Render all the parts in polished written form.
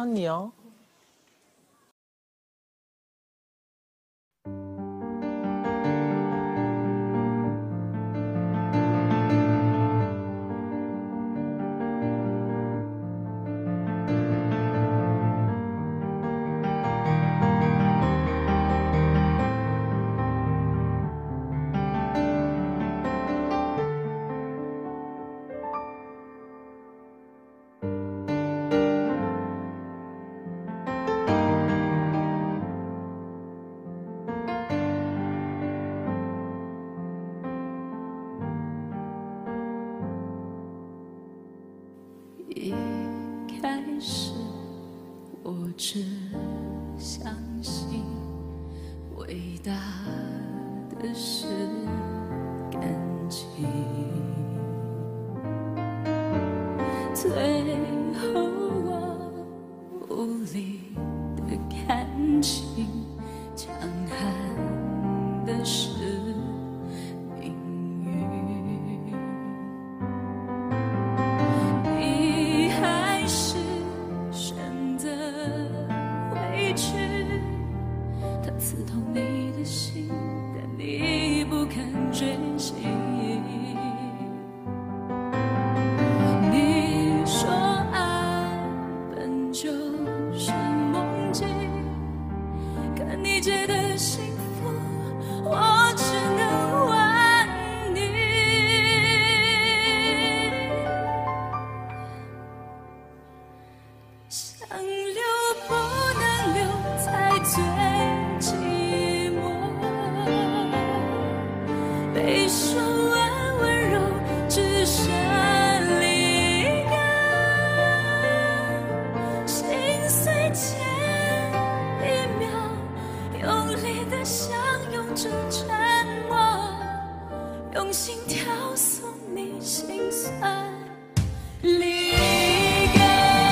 欢你哦。 一开始我只相信伟大的是感情，最后我无力的看清强悍的是命运。你还是选择委屈，它刺痛你的心，但你不肯觉醒。你说爱本就是梦境，可你觉得幸福，我只能问你，想留不能留，才最寂寞。被说完温柔，只剩离歌。心碎前一秒，用力的相拥着沉默，用心跳送你心酸离歌。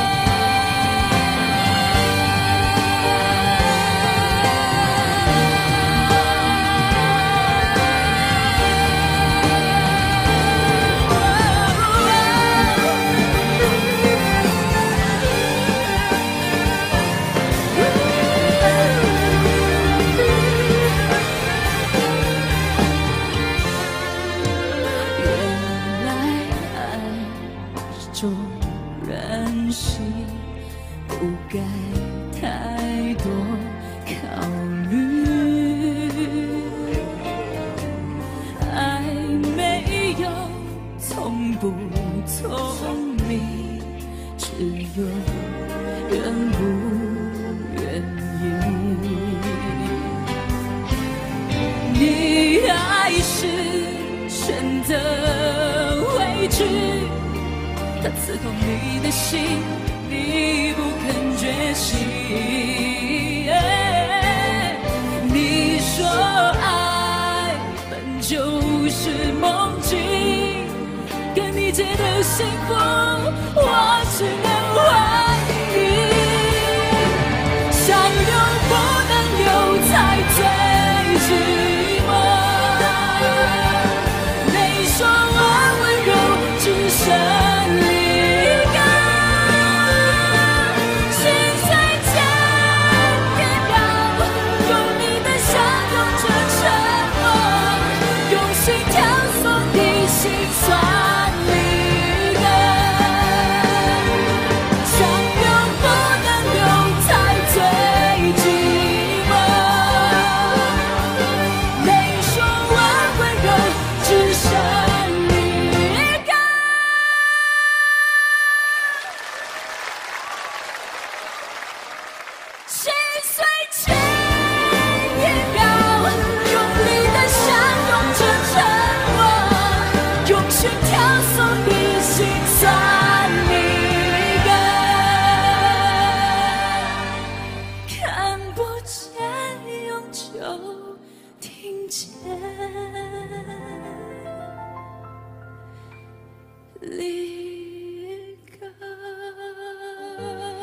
原来爱是种任性，不该太多考虑。爱没有聪不聪明，只有愿不愿意。你还是选择委屈，它刺痛你的心，你不肯觉醒。你说爱本就是梦境，可你觉得幸福，我只能问你，想留不能留，才最寂寞。没说完温柔，只剩离歌。心碎前一秒，用力的相拥着沉默，用心跳送你心酸离歌。想留不能留，才最寂寞。没说完温柔，只剩离歌。心碎前一秒，用力的相拥着沉默，用心跳送你心酸离歌。看不见，永久听见离歌。